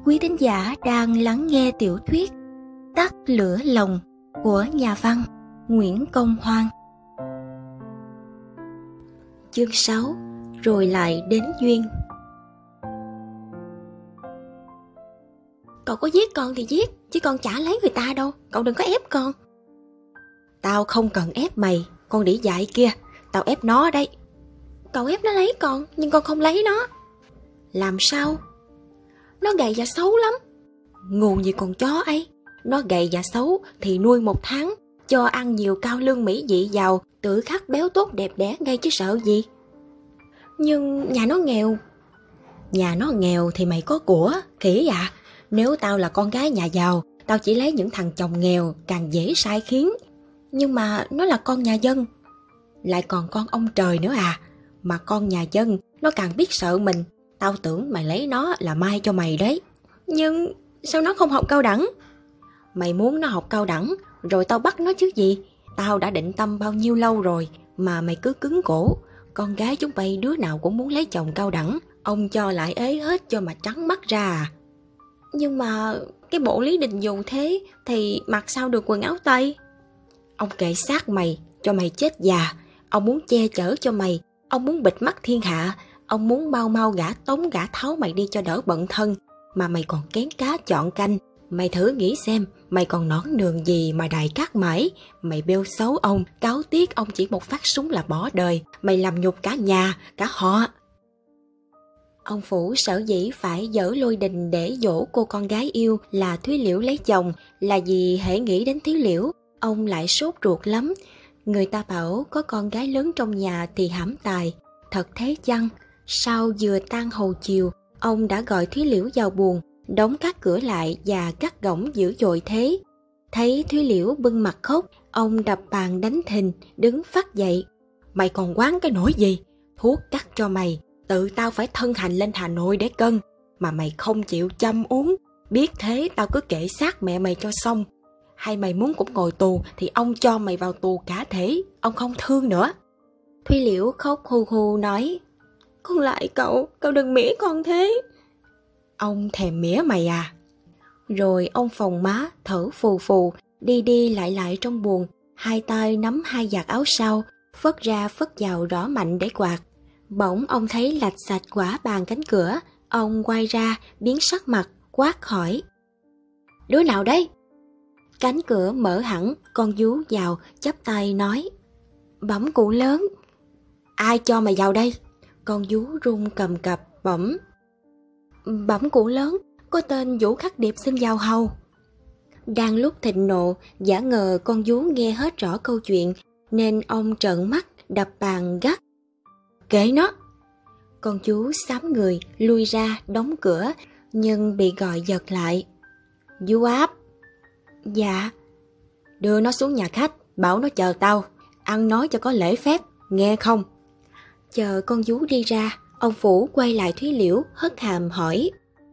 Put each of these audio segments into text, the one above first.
quý thính giả đang lắng nghe tiểu thuyết Tắt lửa lòng của nhà văn Nguyễn Công Hoan. Chương 6. Rồi lại đến duyên. Cậu có giết con thì giết, chứ con chả lấy người ta đâu. Cậu đừng có ép con. Tao không cần ép mày, con đĩ dại kia. Tao ép nó đấy. Cậu ép nó lấy con, nhưng con không lấy nó. Làm sao? Nó gầy và xấu lắm. Ngu như con chó ấy. Nó gầy và xấu thì nuôi 1 tháng, cho ăn nhiều cao lương mỹ vị giàu, tự khắc béo tốt đẹp đẽ ngay chứ sợ gì. Nhưng nhà nó nghèo. Nhà nó nghèo thì mày có của, khỉ à. Nếu tao là con gái nhà giàu, tao chỉ lấy những thằng chồng nghèo, càng dễ sai khiến. Nhưng mà nó là con nhà dân. Lại còn con ông trời nữa à. Mà con nhà dân, nó càng biết sợ mình. Tao tưởng mày lấy nó là mai cho mày đấy. Nhưng sao nó không học cao đẳng? Mày muốn nó học cao đẳng, rồi tao bắt nó chứ gì. Tao đã định tâm bao nhiêu lâu rồi, mà mày cứ cứng cổ. Con gái chúng bay đứa nào cũng muốn lấy chồng cao đẳng. Ông cho lại ế hết cho mà trắng mắt ra à. Nhưng mà cái bộ Lý Đình dùng thế thì mặc sao được quần áo Tây? Ông kệ xác mày, cho mày chết già. Ông muốn che chở cho mày. Ông muốn bịt mắt thiên hạ. Ông muốn mau mau gả tống gả tháo mày đi cho đỡ bận thân. Mà mày còn kén cá chọn canh. Mày thử nghĩ xem, mày còn nõn nường gì mà đài cát mãi. Mày bêu xấu ông, cáo tiếc ông chỉ một phát súng là bỏ đời. Mày làm nhục cả nhà, cả họ. Ông Phủ sở dĩ phải dở Lôi Đình để dỗ cô con gái yêu là Thúy Liễu lấy chồng, là vì hễ nghĩ đến Thúy Liễu, ông lại sốt ruột lắm. Người ta bảo có con gái lớn trong nhà thì hãm tài. Thật thế chăng? Sau vừa tan hầu chiều, ông đã gọi Thúy Liễu vào buồng, đóng các cửa lại và cắt gỏng dữ dội thế. Thấy Thúy Liễu bưng mặt khóc, ông đập bàn đánh thình, đứng phắt dậy. Mày còn quán cái nỗi gì? Thuốc cắt cho mày, tự tao phải thân hành lên Hà Nội để cân. Mà mày không chịu chăm uống. Biết thế tao cứ kệ xác mẹ mày cho xong. Hay mày muốn cũng ngồi tù thì ông cho mày vào tù cả thể. Ông không thương nữa. Thúy Liễu khóc hu hu nói: Con lại cậu đừng mỉa con thế. Ông thèm mỉa mày à? Rồi ông phồng má, thở phù phù, đi đi lại lại trong buồng, hai tay nắm hai vạt áo sau, phất ra phất vào rõ mạnh để quạt. Bỗng ông thấy lạch xạch quả bàn cánh cửa, ông quay ra, biến sắc mặt, quát hỏi: Đứa nào đấy? Cánh cửa mở hẳn, con vú vào, chắp tay nói: Bẩm cụ lớn. Ai cho mày vào đây? Con vú run cầm cập, bẩm: Bẩm cụ lớn, có tên Vũ Khắc Điệp xin vào hầu. Đang lúc thịnh nộ, giả ngờ con vú nghe hết rõ câu chuyện, nên ông trợn mắt, đập bàn gắt: Kệ nó! Con vú xám người, lui ra, đóng cửa, nhưng bị gọi giật lại. Vú áp. Dạ. Đưa nó xuống nhà khách, bảo nó chờ tao. Ăn nói cho có lễ phép, nghe không? Chờ con vú đi ra, ông Phủ quay lại Thúy Liễu, hất hàm hỏi: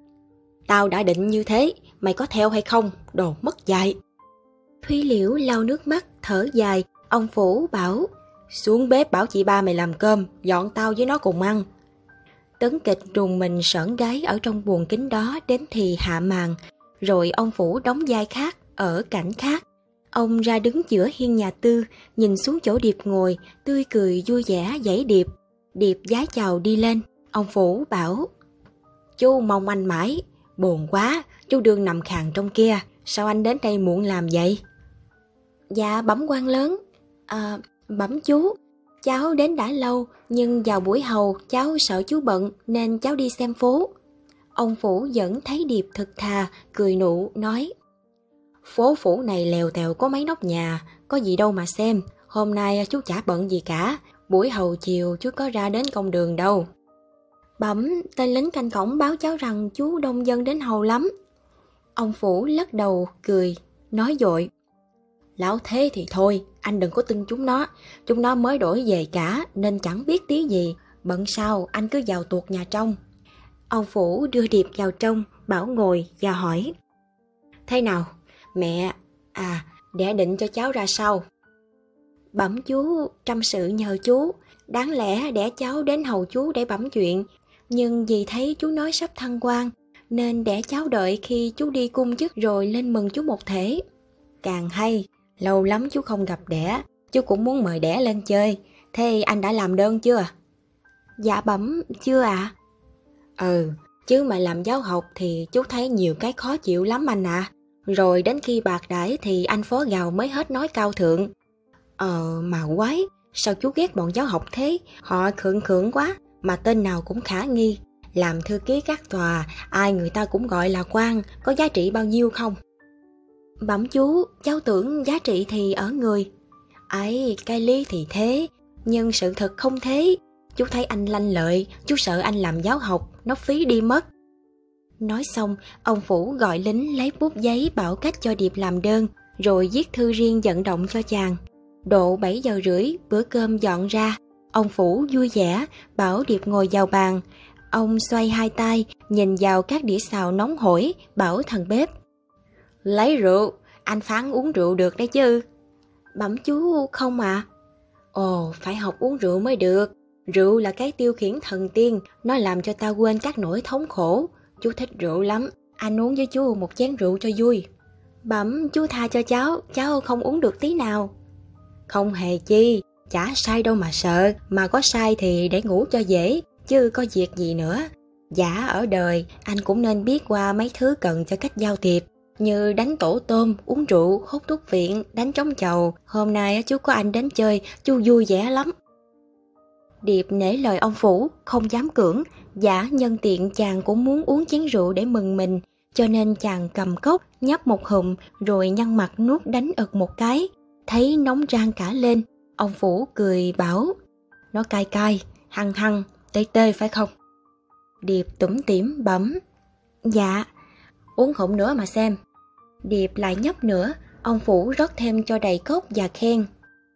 Tao đã định như thế, mày có theo hay không? Đồ mất dạy. Thúy Liễu lau nước mắt, thở dài. Ông Phủ bảo: Xuống bếp bảo chị ba mày làm cơm, dọn tao với nó cùng ăn. Tấn Kịch rùng mình sởn gáy ở trong buồng kính đó đến thì hạ màn. Rồi ông Phủ đóng vai khác, ở cảnh khác. Ông ra đứng giữa hiên nhà Tư, nhìn xuống chỗ Điệp ngồi, tươi cười vui vẻ dãy Điệp. Điệp vái chào đi lên. Ông Phủ bảo: Chú mong anh mãi. Buồn quá, chú đương nằm khàn trong kia. Sao anh đến đây muộn làm vậy? Dạ bẩm quan lớn. Bẩm chú, cháu đến đã lâu, nhưng vào buổi hầu cháu sợ chú bận nên cháu đi xem phố. Ông Phủ vẫn thấy Điệp thật thà, cười nụ, nói: Phố phủ này lèo tèo có mấy nóc nhà, có gì đâu mà xem. Hôm nay chú chả bận gì cả, buổi hầu chiều chú có ra đến công đường đâu. Bẩm, tên lính canh cổng báo cháu rằng chú đông dân đến hầu lắm. Ông Phủ lắc đầu, cười, nói vội: Lão thế thì thôi, anh đừng có tin chúng nó mới đổi về cả nên chẳng biết tí gì. Bận sao, anh cứ vào tuột nhà trong. Ông Phủ đưa Điệp vào trong, bảo ngồi và hỏi: Thế nào, mẹ, đẻ định cho cháu ra sao? Bẩm chú, trăm sự nhờ chú. Đáng lẽ đẻ cháu đến hầu chú để bẩm chuyện, nhưng vì thấy chú nói sắp thăng quan, nên đẻ cháu đợi khi chú đi cung chức rồi lên mừng chú một thể. Càng hay, lâu lắm chú không gặp đẻ, chú cũng muốn mời đẻ lên chơi. Thế anh đã làm đơn chưa? Dạ bẩm chưa ạ. Chứ mà làm giáo học thì chú thấy nhiều cái khó chịu lắm anh ạ. Rồi đến khi bạc đãi thì anh phó gào mới hết nói cao thượng. Mà quái, sao chú ghét bọn giáo học thế? Họ khượng khượng quá, mà tên nào cũng khả nghi. Làm thư ký các tòa, ai người ta cũng gọi là quan, có giá trị bao nhiêu không? Bẩm chú, cháu tưởng giá trị thì ở người. Ấy, cái lý thì thế, nhưng sự thật không thế. Chú thấy anh lanh lợi, chú sợ anh làm giáo học, nó phí đi mất. Nói xong, ông Phủ gọi lính lấy bút giấy bảo cách cho Điệp làm đơn, rồi viết thư riêng vận động cho chàng. Độ 7 giờ rưỡi, bữa cơm dọn ra. Ông Phủ vui vẻ, bảo Điệp ngồi vào bàn. Ông xoay hai tay, nhìn vào các đĩa xào nóng hổi, bảo thằng bếp. Lấy rượu, anh phán uống rượu được đấy chứ. Bẩm chú không ạ. Ồ, phải học uống rượu mới được. Rượu là cái tiêu khiển thần tiên, nó làm cho ta quên các nỗi thống khổ. Chú thích rượu lắm, anh uống với chú một chén rượu cho vui. Bẩm chú tha cho cháu không uống được tí nào. Không hề chi, chả sai đâu mà sợ, mà có sai thì để ngủ cho dễ, chứ có việc gì nữa. Dạ ở đời, anh cũng nên biết qua mấy thứ cần cho cách giao thiệp, như đánh tổ tôm, uống rượu, hút thuốc viện, đánh trống chầu. Hôm nay chú có anh đến chơi, chú vui vẻ lắm. Điệp nể lời ông Phủ, không dám cưỡng, giả nhân tiện chàng cũng muốn uống chén rượu để mừng mình, cho nên chàng cầm cốc, nhấp một hụm, rồi nhăn mặt nuốt đánh ực một cái. Thấy nóng rang cả lên, ông Phủ cười bảo, nó cay cay, hăng hăng, tê tê phải không? Điệp tủm tỉm bẩm, dạ. Uống hụm nữa mà xem. Điệp lại nhấp nữa, ông Phủ rót thêm cho đầy cốc và khen.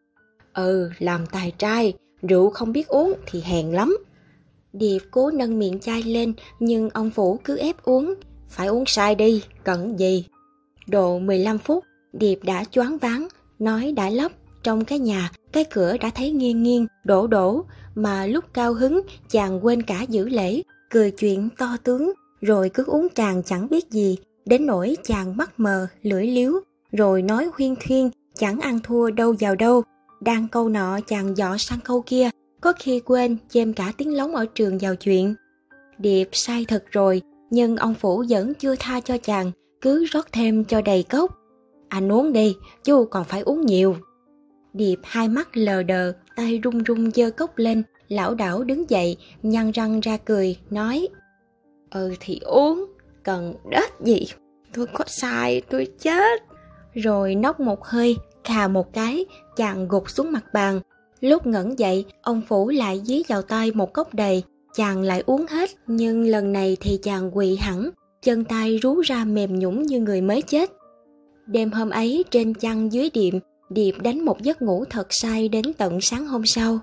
Làm tài trai, rượu không biết uống thì hèn lắm. Điệp cố nâng miệng chai lên, nhưng ông Phủ cứ ép uống. Phải uống sai đi, cần gì? Độ 15 phút, Điệp đã choáng váng, nói đã lấp. Trong cái nhà, cái cửa đã thấy nghiêng nghiêng, đổ đổ, mà lúc cao hứng, chàng quên cả giữ lễ, cười chuyện to tướng, rồi cứ uống tràn chẳng biết gì, đến nỗi chàng mắt mờ, lưỡi liếu, rồi nói huyên thuyên, chẳng ăn thua đâu vào đâu. Đang câu nọ chàng dọ sang câu kia, có khi quên chêm cả tiếng lóng ở trường vào chuyện. Điệp sai thật rồi, nhưng ông Phủ vẫn chưa tha cho chàng, cứ rót thêm cho đầy cốc. Anh uống đi, chú còn phải uống nhiều. Điệp hai mắt lờ đờ, tay run run giơ cốc lên, lảo đảo đứng dậy, nhăn răng ra cười, nói, thì uống, cần đết gì, tôi có sai, tôi chết. Rồi nốc một hơi, khà một cái, chàng gục xuống mặt bàn. Lúc ngẩng dậy, ông Phủ lại dí vào tay một cốc đầy, chàng lại uống hết, nhưng lần này thì chàng quỵ hẳn, chân tay rú ra mềm nhũn như người mới chết. Đêm hôm ấy trên chăn dưới Điệp đánh một giấc ngủ thật say đến tận sáng hôm sau.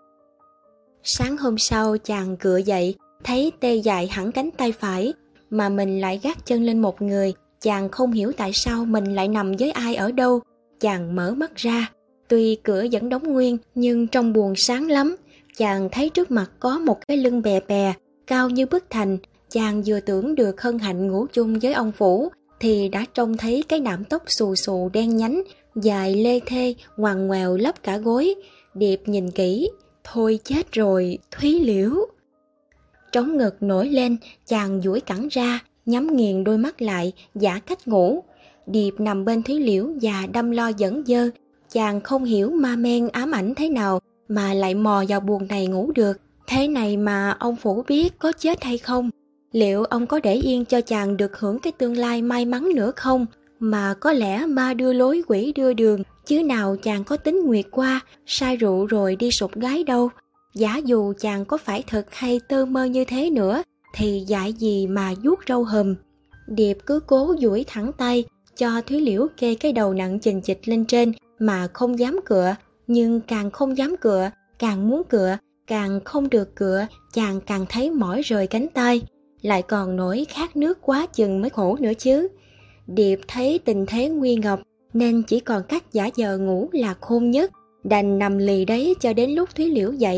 Sáng hôm sau chàng cựa dậy, thấy tê dại hẳn cánh tay phải, mà mình lại gác chân lên một người. Chàng không hiểu tại sao mình lại nằm với ai ở đâu. Chàng mở mắt ra, tuy cửa vẫn đóng nguyên, nhưng trong buồng sáng lắm. Chàng thấy trước mặt có một cái lưng bè bè, cao như bức thành. Chàng vừa tưởng được hân hạnh ngủ chung với ông Phủ, thì đã trông thấy cái nạm tóc xù xù đen nhánh, dài lê thê, ngoằn ngoèo lấp cả gối. Điệp nhìn kỹ, thôi chết rồi, Thúy Liễu. Trống ngực nổi lên, chàng duỗi cẳng ra, nhắm nghiền đôi mắt lại, giả cách ngủ. Điệp nằm bên Thúy Liễu và đăm lo dẫn dơ. Chàng không hiểu ma men ám ảnh thế nào mà lại mò vào buồng này ngủ được. Thế này mà ông Phủ biết có chết hay không? Liệu ông có để yên cho chàng được hưởng cái tương lai may mắn nữa không? Mà có lẽ ma đưa lối quỷ đưa đường, chứ nào chàng có tính nguyệt qua, say rượu rồi đi sụp gái đâu. Giả dù chàng có phải thật hay tơ mơ như thế nữa, thì dại gì mà vuốt râu hùm. Điệp cứ cố duỗi thẳng tay, cho Thúy Liễu kê cái đầu nặng chình chịch lên trên, mà không dám cựa. Nhưng càng không dám cựa, càng muốn cựa, càng không được cựa, chàng càng thấy mỏi rời cánh tay. Lại còn nổi khát nước quá chừng mới khổ nữa chứ. Điệp thấy tình thế nguy ngập, nên chỉ còn cách giả vờ ngủ là khôn nhất. Đành nằm lì đấy cho đến lúc Thúy Liễu dậy.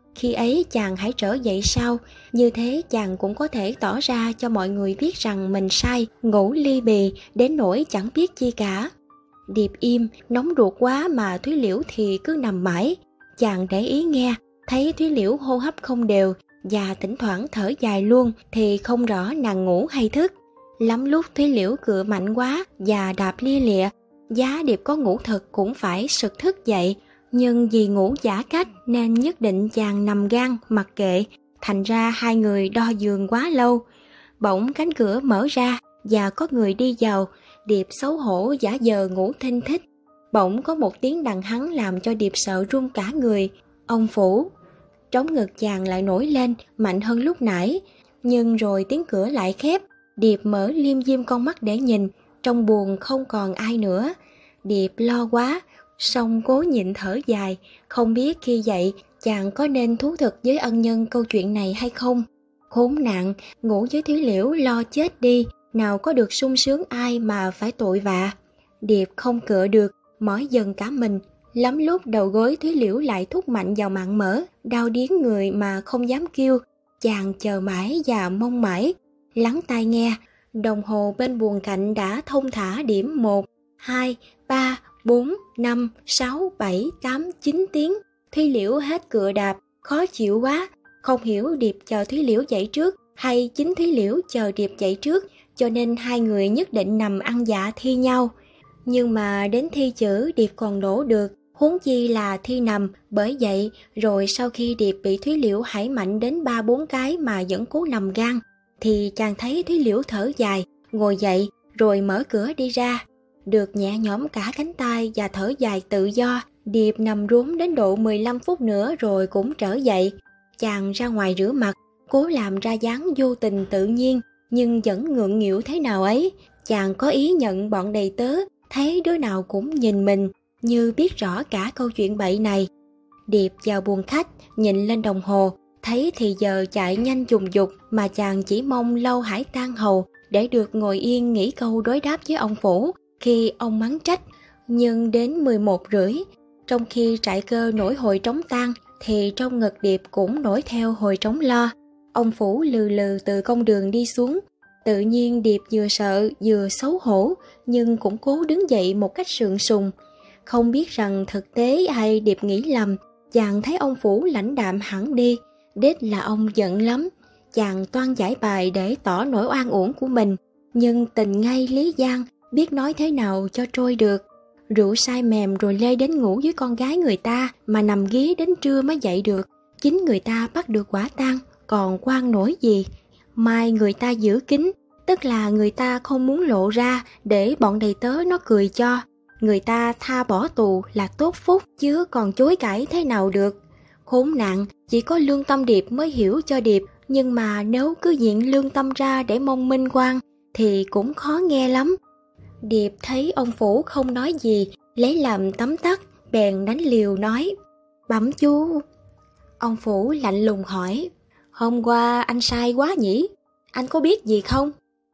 Khi ấy chàng hãy trở dậy sau, như thế chàng cũng có thể tỏ ra cho mọi người biết rằng mình sai, ngủ ly bì, đến nỗi chẳng biết chi cả. Điệp im, nóng ruột quá mà Thúy Liễu thì cứ nằm mãi. Chàng để ý nghe, thấy Thúy Liễu hô hấp không đều và thỉnh thoảng thở dài luôn thì không rõ nàng ngủ hay thức. Lắm lúc Thúy Liễu cựa mạnh quá và đạp lia lịa, giá Điệp có ngủ thật cũng phải sực thức dậy. Nhưng vì ngủ giả cách nên nhất định chàng nằm gan mặc kệ, thành ra hai người đo giường quá lâu. Bỗng cánh cửa mở ra và có người đi vào. Điệp xấu hổ giả vờ ngủ thinh thích. Bỗng có một tiếng đằng hắng làm cho Điệp sợ run cả người. Ông Phủ. Trống ngực chàng lại nổi lên mạnh hơn lúc nãy, nhưng rồi tiếng cửa lại khép. Điệp mở liêm diêm con mắt để nhìn, trong buồng không còn ai nữa. Điệp lo quá, song cố nhịn thở dài, không biết khi dậy chàng có nên thú thực với ân nhân câu chuyện này hay không. Khốn nạn, ngủ với Thúy Liễu lo chết đi, nào có được sung sướng ai mà phải tội vạ. Điệp không cựa được, mỏi dần cả mình. Lắm lúc đầu gối Thúy Liễu lại thúc mạnh vào mạng mỡ, đau điếng người mà không dám kêu. Chàng chờ mãi và mong mãi, lắng tai nghe. Đồng hồ bên buồng cạnh đã thông thả điểm 1, 2, 3, 4, 5, 6, 7, 8, 9 tiếng. Thúy Liễu hết cựa đạp, khó chịu quá. Không hiểu Điệp chờ Thúy Liễu dậy trước hay chính Thúy Liễu chờ Điệp dậy trước, cho nên hai người nhất định nằm ăn dạ thi nhau. Nhưng mà đến thi chữ Điệp còn đổ được, huống chi là thi nằm. Bởi vậy rồi sau khi Điệp bị Thúy Liễu hãy mạnh đến 3-4 cái mà vẫn cố nằm gan, thì chàng thấy Thúy Liễu thở dài, ngồi dậy rồi mở cửa đi ra. Được nhẹ nhõm cả cánh tay và thở dài tự do, Điệp nằm rúm đến độ 15 phút nữa rồi cũng trở dậy. Chàng ra ngoài rửa mặt, cố làm ra dáng vô tình tự nhiên, nhưng vẫn ngượng nghịu thế nào ấy. Chàng có ý nhận bọn đầy tớ, thấy đứa nào cũng nhìn mình, như biết rõ cả câu chuyện bậy này. Điệp vào buồng khách, nhìn lên đồng hồ, thấy thì giờ chạy nhanh trùng dục, mà chàng chỉ mong lâu hãy tan hầu để được ngồi yên nghĩ câu đối đáp với ông Phủ khi ông mắng trách. Nhưng đến 11:30, trong khi trại cơ nổi hồi trống tan, thì trong ngực Điệp cũng nổi theo hồi trống lo. Ông Phủ lừ lừ từ công đường đi xuống. Tự nhiên Điệp vừa sợ vừa xấu hổ, nhưng cũng cố đứng dậy một cách sượng sùng. Không biết rằng thực tế hay Điệp nghĩ lầm, chàng thấy ông Phủ lãnh đạm hẳn đi. Đích là ông giận lắm. Chàng toan giải bài để tỏ nỗi oan uổng của mình, nhưng tình ngay lý gian, biết nói thế nào cho trôi được. Rượu say mềm rồi lê đến ngủ với con gái người ta, mà nằm ghế đến trưa mới dậy được. Chính người ta bắt được quả tang, còn quan nổi gì. Mai người ta giữ kín, tức là người ta không muốn lộ ra để bọn đầy tớ nó cười cho. Người ta tha bỏ tù là tốt phúc, chứ còn chối cãi thế nào được. Khốn nạn, chỉ có lương tâm Điệp mới hiểu cho Điệp, nhưng mà nếu cứ diện lương tâm ra để mong minh quan thì cũng khó nghe lắm. Điệp thấy ông Phủ không nói gì, lấy làm tấm tắc, bèn đánh liều nói: "Bẩm chú." Ông Phủ lạnh lùng hỏi: "Hôm qua anh sai quá nhỉ? Anh có biết gì không?"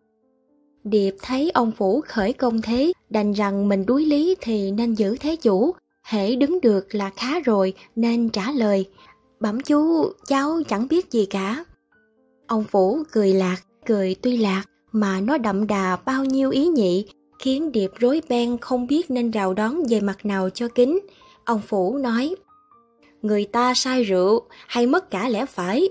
Điệp thấy ông Phủ khởi công thế, đành rằng mình đuối lý thì nên giữ thế chủ, hễ đứng được là khá rồi, nên trả lời: "Bẩm chú, cháu chẳng biết gì cả." Ông Phủ cười lạc, cười tuy lạc mà nó đậm đà bao nhiêu ý nhị, khiến Điệp rối beng không biết nên rào đón về mặt nào cho kín. Ông Phủ nói: "Người ta say rượu hay mất cả lẽ phải."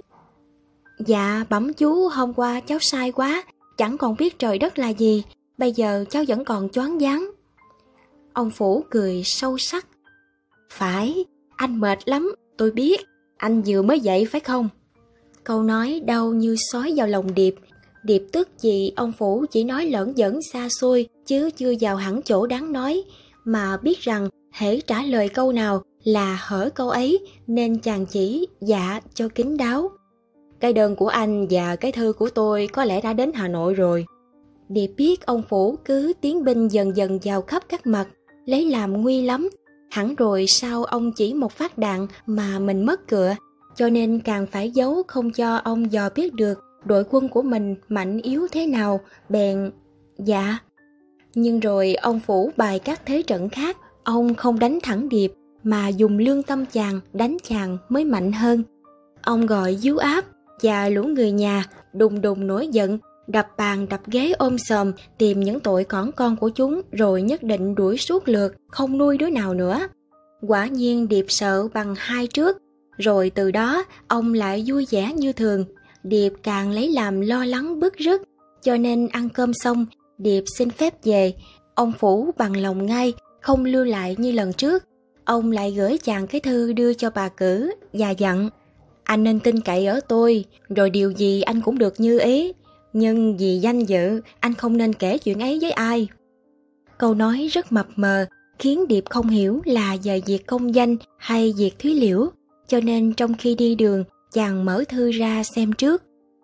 "Dạ bẩm chú, hôm qua cháu sai quá, chẳng còn biết trời đất là gì, bây giờ cháu vẫn còn choáng váng." Ông Phủ cười sâu sắc: "Phải, anh mệt lắm, tôi biết, anh vừa mới dậy phải không?" Câu nói đau như xói vào lòng Điệp. Điệp tức vì ông Phủ chỉ nói lởn vởn xa xôi, chứ chưa vào hẳn chỗ đáng nói, mà biết rằng hễ trả lời câu nào là hở câu ấy, nên chàng chỉ dạ cho kín đáo. "Cái đơn của anh và cái thư của tôi có lẽ đã đến Hà Nội rồi." Điệp biết ông Phủ cứ tiến binh dần dần vào khắp các mặt, lấy làm nguy lắm. Hẳn rồi sau ông chỉ một phát đạn mà mình mất cựa, cho nên càng phải giấu không cho ông dò biết được đội quân của mình mạnh yếu thế nào, bèn dạ. Nhưng rồi ông Phủ bài các thế trận khác, ông không đánh thẳng Điệp, mà dùng lương tâm chàng đánh chàng mới mạnh hơn. Ông gọi dú áp và lũ người nhà đùng đùng nổi giận, đập bàn đập ghế ôm sòm tìm những tội cỏn con của chúng, rồi nhất định đuổi suốt lượt, không nuôi đứa nào nữa. Quả nhiên Điệp sợ bằng hai trước, rồi từ đó ông lại vui vẻ như thường. Điệp càng lấy làm lo lắng bứt rứt, cho nên ăn cơm xong, Điệp xin phép về. Ông Phủ bằng lòng ngay, không lưu lại như lần trước. Ông lại gửi chàng cái thư đưa cho bà Cử và dặn: anh nên tin cậy ở tôi, rồi điều gì anh cũng được như ý. Nhưng vì danh dự, anh không nên kể chuyện ấy với ai. Câu nói rất mập mờ, khiến Điệp không hiểu là về việc công danh hay việc Thúy Liễu, cho nên trong khi đi đường, chàng mở thư ra xem trước.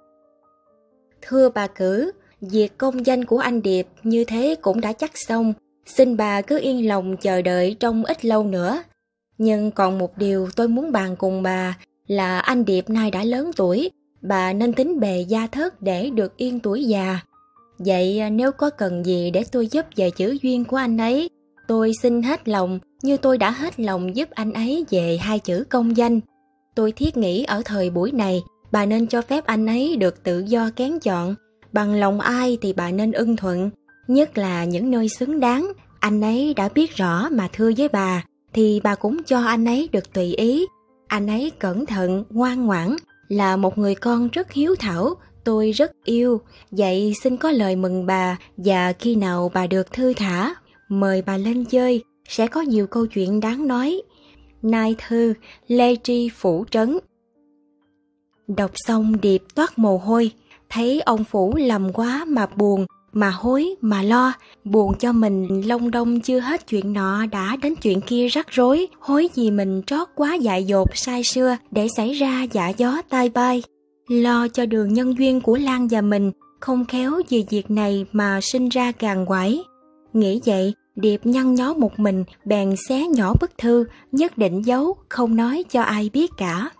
Thưa bà Cử, việc công danh của anh Điệp như thế cũng đã chắc xong, xin bà cứ yên lòng chờ đợi trong ít lâu nữa. Nhưng còn một điều tôi muốn bàn cùng bà là anh Điệp nay đã lớn tuổi, bà nên tính bề gia thất để được yên tuổi già. Vậy nếu có cần gì để tôi giúp về chữ duyên của anh ấy, tôi xin hết lòng như tôi đã hết lòng giúp anh ấy về hai chữ công danh. Tôi thiết nghĩ ở thời buổi này, bà nên cho phép anh ấy được tự do kén chọn, bằng lòng ai thì bà nên ưng thuận, nhất là những nơi xứng đáng. Anh ấy đã biết rõ mà thưa với bà, thì bà cũng cho anh ấy được tùy ý. Anh ấy cẩn thận, ngoan ngoãn, là một người con rất hiếu thảo, tôi rất yêu. Vậy xin có lời mừng bà, và khi nào bà được thư thả, mời bà lên chơi, sẽ có nhiều câu chuyện đáng nói. Nai thư, Lê Tri Phủ Trấn. Đọc xong Điệp toát mồ hôi, thấy ông Phủ lầm quá mà buồn, mà hối, mà lo. Buồn cho mình long đong chưa hết chuyện nọ đã đến chuyện kia rắc rối, hối vì mình trót quá dại dột sai xưa để xảy ra dạ gió tai bay. Lo cho đường nhân duyên của Lan và mình, không khéo vì việc này mà sinh ra gàn quải. Nghĩ vậy, Điệp nhăn nhó một mình, bèn xé nhỏ bức thư, nhất định giấu, không nói cho ai biết cả.